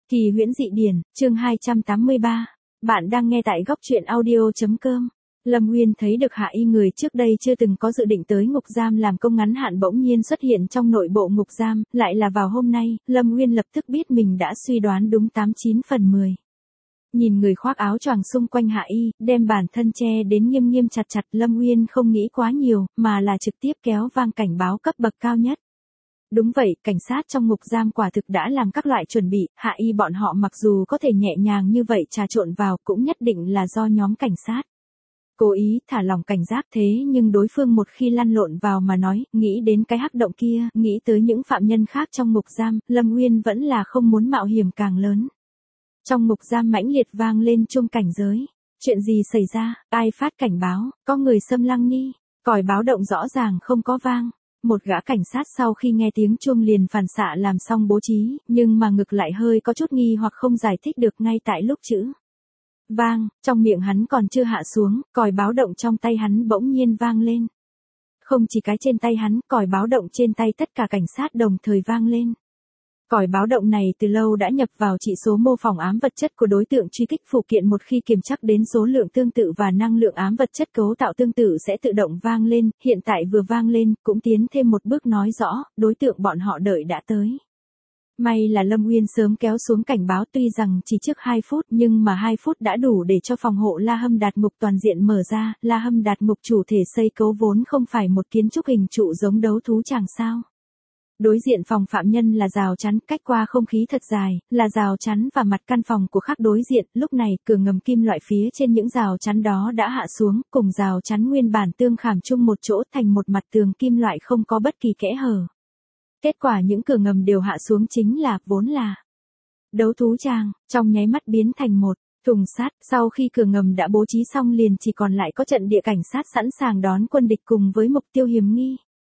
Kỳ huyễn dị điển, chương 283. Bạn đang nghe tại góc truyện audio.com. Lâm Nguyên thấy được Hạ Y, người trước đây chưa từng có dự định tới ngục giam làm công ngắn hạn, bỗng nhiên xuất hiện trong nội bộ ngục giam, lại là vào hôm nay. Lâm Nguyên lập tức biết mình đã suy đoán đúng 89 phần 10. Nhìn người khoác áo choàng xung quanh Hạ Y, đem bản thân che đến nghiêm nghiêm chặt chặt, Lâm Nguyên không nghĩ quá nhiều, mà là trực tiếp kéo vang cảnh báo cấp bậc cao nhất. Đúng vậy, cảnh sát trong ngục giam quả thực đã làm các loại chuẩn bị, Hạ Y bọn họ mặc dù có thể nhẹ nhàng như vậy trà trộn vào, cũng nhất định là do nhóm cảnh sát cố ý thả lỏng cảnh giác, thế nhưng đối phương một khi lăn lộn vào mà nói, nghĩ đến cái hắc động kia, nghĩ tới những phạm nhân khác trong ngục giam, Lâm Nguyên vẫn là không muốn mạo hiểm càng lớn. Trong ngục giam mãnh liệt vang lên chuông cảnh giới. Chuyện gì xảy ra, ai phát cảnh báo, có người xâm lăng nghi, còi báo động rõ ràng không có vang. Một gã cảnh sát sau khi nghe tiếng chuông liền phản xạ làm xong bố trí, nhưng mà ngực lại hơi có chút nghi hoặc không giải thích được ngay tại lúc chữ vang, trong miệng hắn còn chưa hạ xuống, còi báo động trong tay hắn bỗng nhiên vang lên. Không chỉ cái trên tay hắn, còi báo động trên tay tất cả cảnh sát đồng thời vang lên. Còi báo động này từ lâu đã nhập vào chỉ số mô phỏng ám vật chất của đối tượng truy kích phụ kiện, một khi kiểm chắc đến số lượng tương tự và năng lượng ám vật chất cấu tạo tương tự sẽ tự động vang lên, hiện tại vừa vang lên, cũng tiến thêm một bước nói rõ, đối tượng bọn họ đợi đã tới. May là Lâm Nguyên sớm kéo xuống cảnh báo, tuy rằng chỉ trước 2 phút nhưng mà 2 phút đã đủ để cho phòng hộ La Hâm Đạt Ngục toàn diện mở ra. La Hâm Đạt Ngục chủ thể xây cấu vốn không phải một kiến trúc hình trụ giống đấu thú tràng sao. Đối diện phòng phạm nhân là rào chắn, cách qua không khí thật dài, là rào chắn và mặt căn phòng của khác đối diện, lúc này cửa ngầm kim loại phía trên những rào chắn đó đã hạ xuống, cùng rào chắn nguyên bản tương khảm chung một chỗ thành một mặt tường kim loại không có bất kỳ kẽ hở. Kết quả những cửa ngầm đều hạ xuống chính là, vốn là đấu thú tràng, trong nháy mắt biến thành một thùng sắt. Sau khi cửa ngầm đã bố trí xong liền chỉ còn lại có trận địa cảnh sát sẵn sàng đón quân địch cùng với mục tiêu hiểm nghi.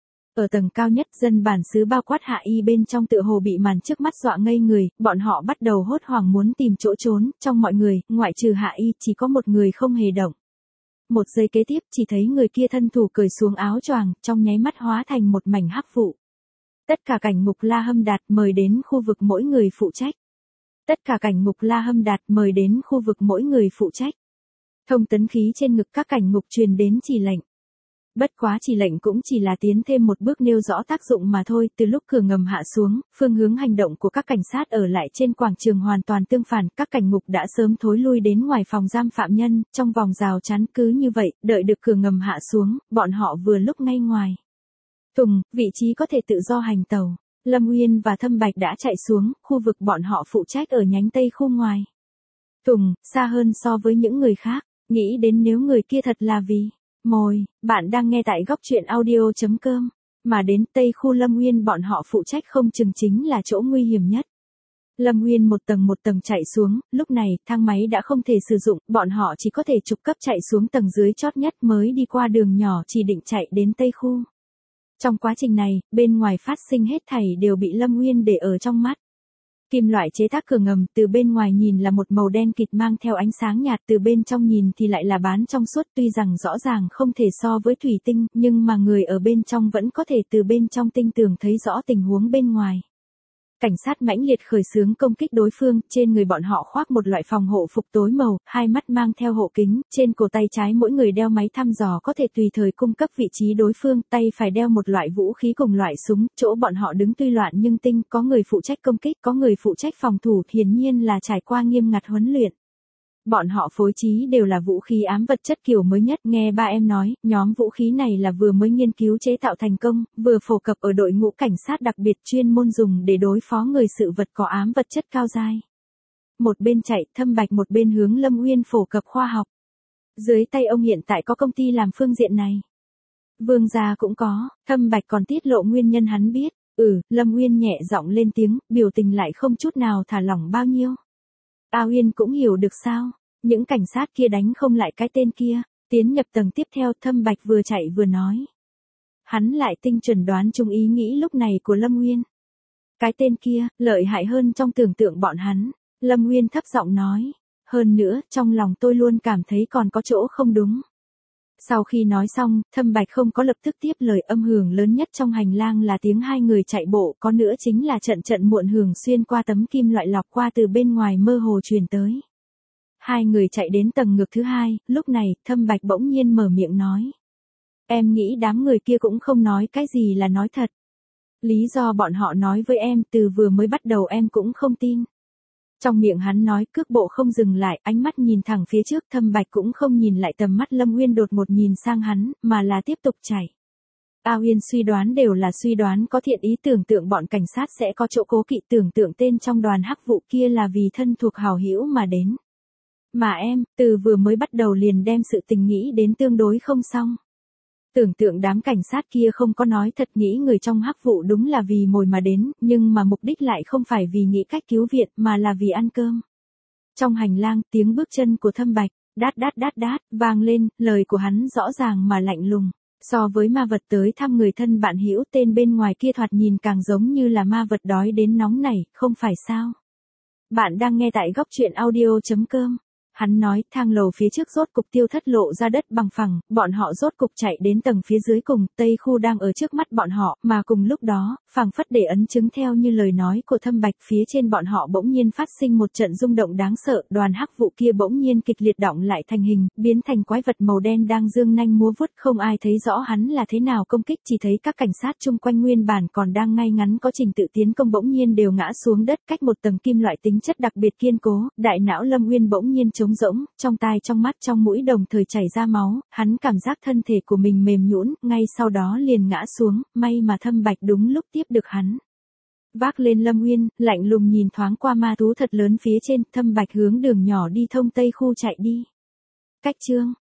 Ở tầng cao nhất, dân bản xứ bao quát Hạ Y bên trong tựa hồ bị màn trước mắt dọa ngây người, bọn họ bắt đầu hốt hoảng muốn tìm chỗ trốn, trong mọi người, ngoại trừ Hạ Y, chỉ có một người không hề động. Một giây kế tiếp chỉ thấy người kia thân thủ cởi xuống áo choàng, trong nháy mắt hóa thành một mảnh hắc vụ. Tất cả cảnh ngục La Hâm Đạt mời đến khu vực mỗi người phụ trách. Tất cả cảnh ngục La Hâm Đạt mời đến khu vực mỗi người phụ trách. Thông tấn khí trên ngực các cảnh ngục truyền đến chỉ lệnh. Bất quá chỉ lệnh cũng chỉ là tiến thêm một bước nêu rõ tác dụng mà thôi, từ lúc cửa ngầm hạ xuống, phương hướng hành động của các cảnh sát ở lại trên quảng trường hoàn toàn tương phản, các cảnh ngục đã sớm thối lui đến ngoài phòng giam phạm nhân, trong vòng rào chắn. Cứ như vậy, đợi được cửa ngầm hạ xuống, bọn họ vừa lúc ngay ngoài thùng, vị trí có thể tự do hành tàu. Lâm Nguyên và Thâm Bạch đã chạy xuống, khu vực bọn họ phụ trách ở nhánh tây khu ngoài thùng, xa hơn so với những người khác, nghĩ đến nếu người kia thật là vì mồi, bạn đang nghe tại góc truyện audio.com, mà đến tây khu Lâm Nguyên bọn họ phụ trách không chừng chính là chỗ nguy hiểm nhất. Lâm Nguyên một tầng chạy xuống, lúc này thang máy đã không thể sử dụng, bọn họ chỉ có thể trục cấp chạy xuống tầng dưới chót nhất mới đi qua đường nhỏ chỉ định chạy đến tây khu. Trong quá trình này, bên ngoài phát sinh hết thảy đều bị Lâm Nguyên để ở trong mắt. Kim loại chế tác cửa ngầm, từ bên ngoài nhìn là một màu đen kịt mang theo ánh sáng nhạt, từ bên trong nhìn thì lại là bán trong suốt, tuy rằng rõ ràng không thể so với thủy tinh, nhưng mà người ở bên trong vẫn có thể từ bên trong tinh tường thấy rõ tình huống bên ngoài. Cảnh sát mãnh liệt khởi xướng công kích đối phương, trên người bọn họ khoác một loại phòng hộ phục tối màu, hai mắt mang theo hộ kính, trên cổ tay trái mỗi người đeo máy thăm dò có thể tùy thời cung cấp vị trí đối phương, tay phải đeo một loại vũ khí cùng loại súng, chỗ bọn họ đứng tuy loạn nhưng tinh, có người phụ trách công kích, có người phụ trách phòng thủ, hiển nhiên là trải qua nghiêm ngặt huấn luyện. Bọn họ phối trí đều là vũ khí ám vật chất kiểu mới nhất, nghe ba em nói, nhóm vũ khí này là vừa mới nghiên cứu chế tạo thành công, vừa phổ cập ở đội ngũ cảnh sát đặc biệt chuyên môn dùng để đối phó người sự vật có ám vật chất cao dai. Một bên chạy, Thâm Bạch một bên hướng Lâm Nguyên phổ cập khoa học. Dưới tay ông hiện tại có công ty làm phương diện này. Vương gia cũng có, Thâm Bạch còn tiết lộ nguyên nhân hắn biết. Lâm Nguyên nhẹ giọng lên tiếng, biểu tình lại không chút nào thả lỏng bao nhiêu. A Uyên cũng hiểu được sao, những cảnh sát kia đánh không lại cái tên kia, tiến nhập tầng tiếp theo. Thâm Bạch vừa chạy vừa nói. Hắn lại tinh chuẩn đoán chung ý nghĩ lúc này của Lâm Nguyên. Cái tên kia, lợi hại hơn trong tưởng tượng bọn hắn, Lâm Nguyên thấp giọng nói. Hơn nữa, trong lòng tôi luôn cảm thấy còn có chỗ không đúng. Sau khi nói xong, Thâm Bạch không có lập tức tiếp lời, âm hưởng lớn nhất trong hành lang là tiếng hai người chạy bộ, có nữa chính là trận trận muộn hưởng xuyên qua tấm kim loại lọc qua từ bên ngoài mơ hồ truyền tới. Hai người chạy đến tầng ngực thứ hai, lúc này, Thâm Bạch bỗng nhiên mở miệng nói. Em nghĩ đám người kia cũng không nói cái gì là nói thật. Lý do bọn họ nói với em từ vừa mới bắt đầu em cũng không tin. Trong miệng hắn nói, cước bộ không dừng lại, ánh mắt nhìn thẳng phía trước, Thâm Bạch cũng không nhìn lại tầm mắt Lâm Uyên đột ngột nhìn sang hắn, mà là tiếp tục chạy. A Uyên suy đoán đều là suy đoán có thiện ý, tưởng tượng bọn cảnh sát sẽ có chỗ cố kỵ, tưởng tượng tên trong đoàn hắc vụ kia là vì thân thuộc hảo hữu mà đến. Mà em, từ vừa mới bắt đầu liền đem sự tình nghĩ đến tương đối không xong. Tưởng tượng đám cảnh sát kia không có nói thật, nghĩ người trong hắc vụ đúng là vì mồi mà đến, nhưng mà mục đích lại không phải vì nghĩ cách cứu viện mà là vì ăn cơm. Trong hành lang, tiếng bước chân của Thâm Bạch, đát đát đát đát, vang lên, lời của hắn rõ ràng mà lạnh lùng. So với ma vật tới thăm người thân bạn hữu, tên bên ngoài kia thoạt nhìn càng giống như là ma vật đói đến nóng nảy, không phải sao? Bạn đang nghe tại góc truyện audio.com. Hắn nói, thang lầu phía trước rốt cục tiêu thất, lộ ra đất bằng phẳng, bọn họ rốt cục chạy đến tầng phía dưới cùng, Tây Khu đang ở trước mắt bọn họ, mà cùng lúc đó, phảng phất để ấn chứng theo như lời nói của Thâm Bạch, phía trên bọn họ bỗng nhiên phát sinh một trận rung động đáng sợ, đoàn hắc vụ kia bỗng nhiên kịch liệt động lại thành hình, biến thành quái vật màu đen đang dương nanh múa vuốt, không ai thấy rõ hắn là thế nào công kích, chỉ thấy các cảnh sát chung quanh nguyên bản còn đang ngay ngắn có trình tự tiến công bỗng nhiên đều ngã xuống đất, cách một tầng kim loại tính chất đặc biệt kiên cố, đại não Lâm Uyên bỗng nhiên trống rỗng, trong tai trong mắt trong mũi đồng thời chảy ra máu, hắn cảm giác thân thể của mình mềm nhũn, ngay sau đó liền ngã xuống, may mà Thâm Bạch đúng lúc tiếp được hắn. Vác lên Lâm Uyên, lạnh lùng nhìn thoáng qua ma thú thật lớn phía trên, Thâm Bạch hướng đường nhỏ đi thông Tây Khu chạy đi. Cách chương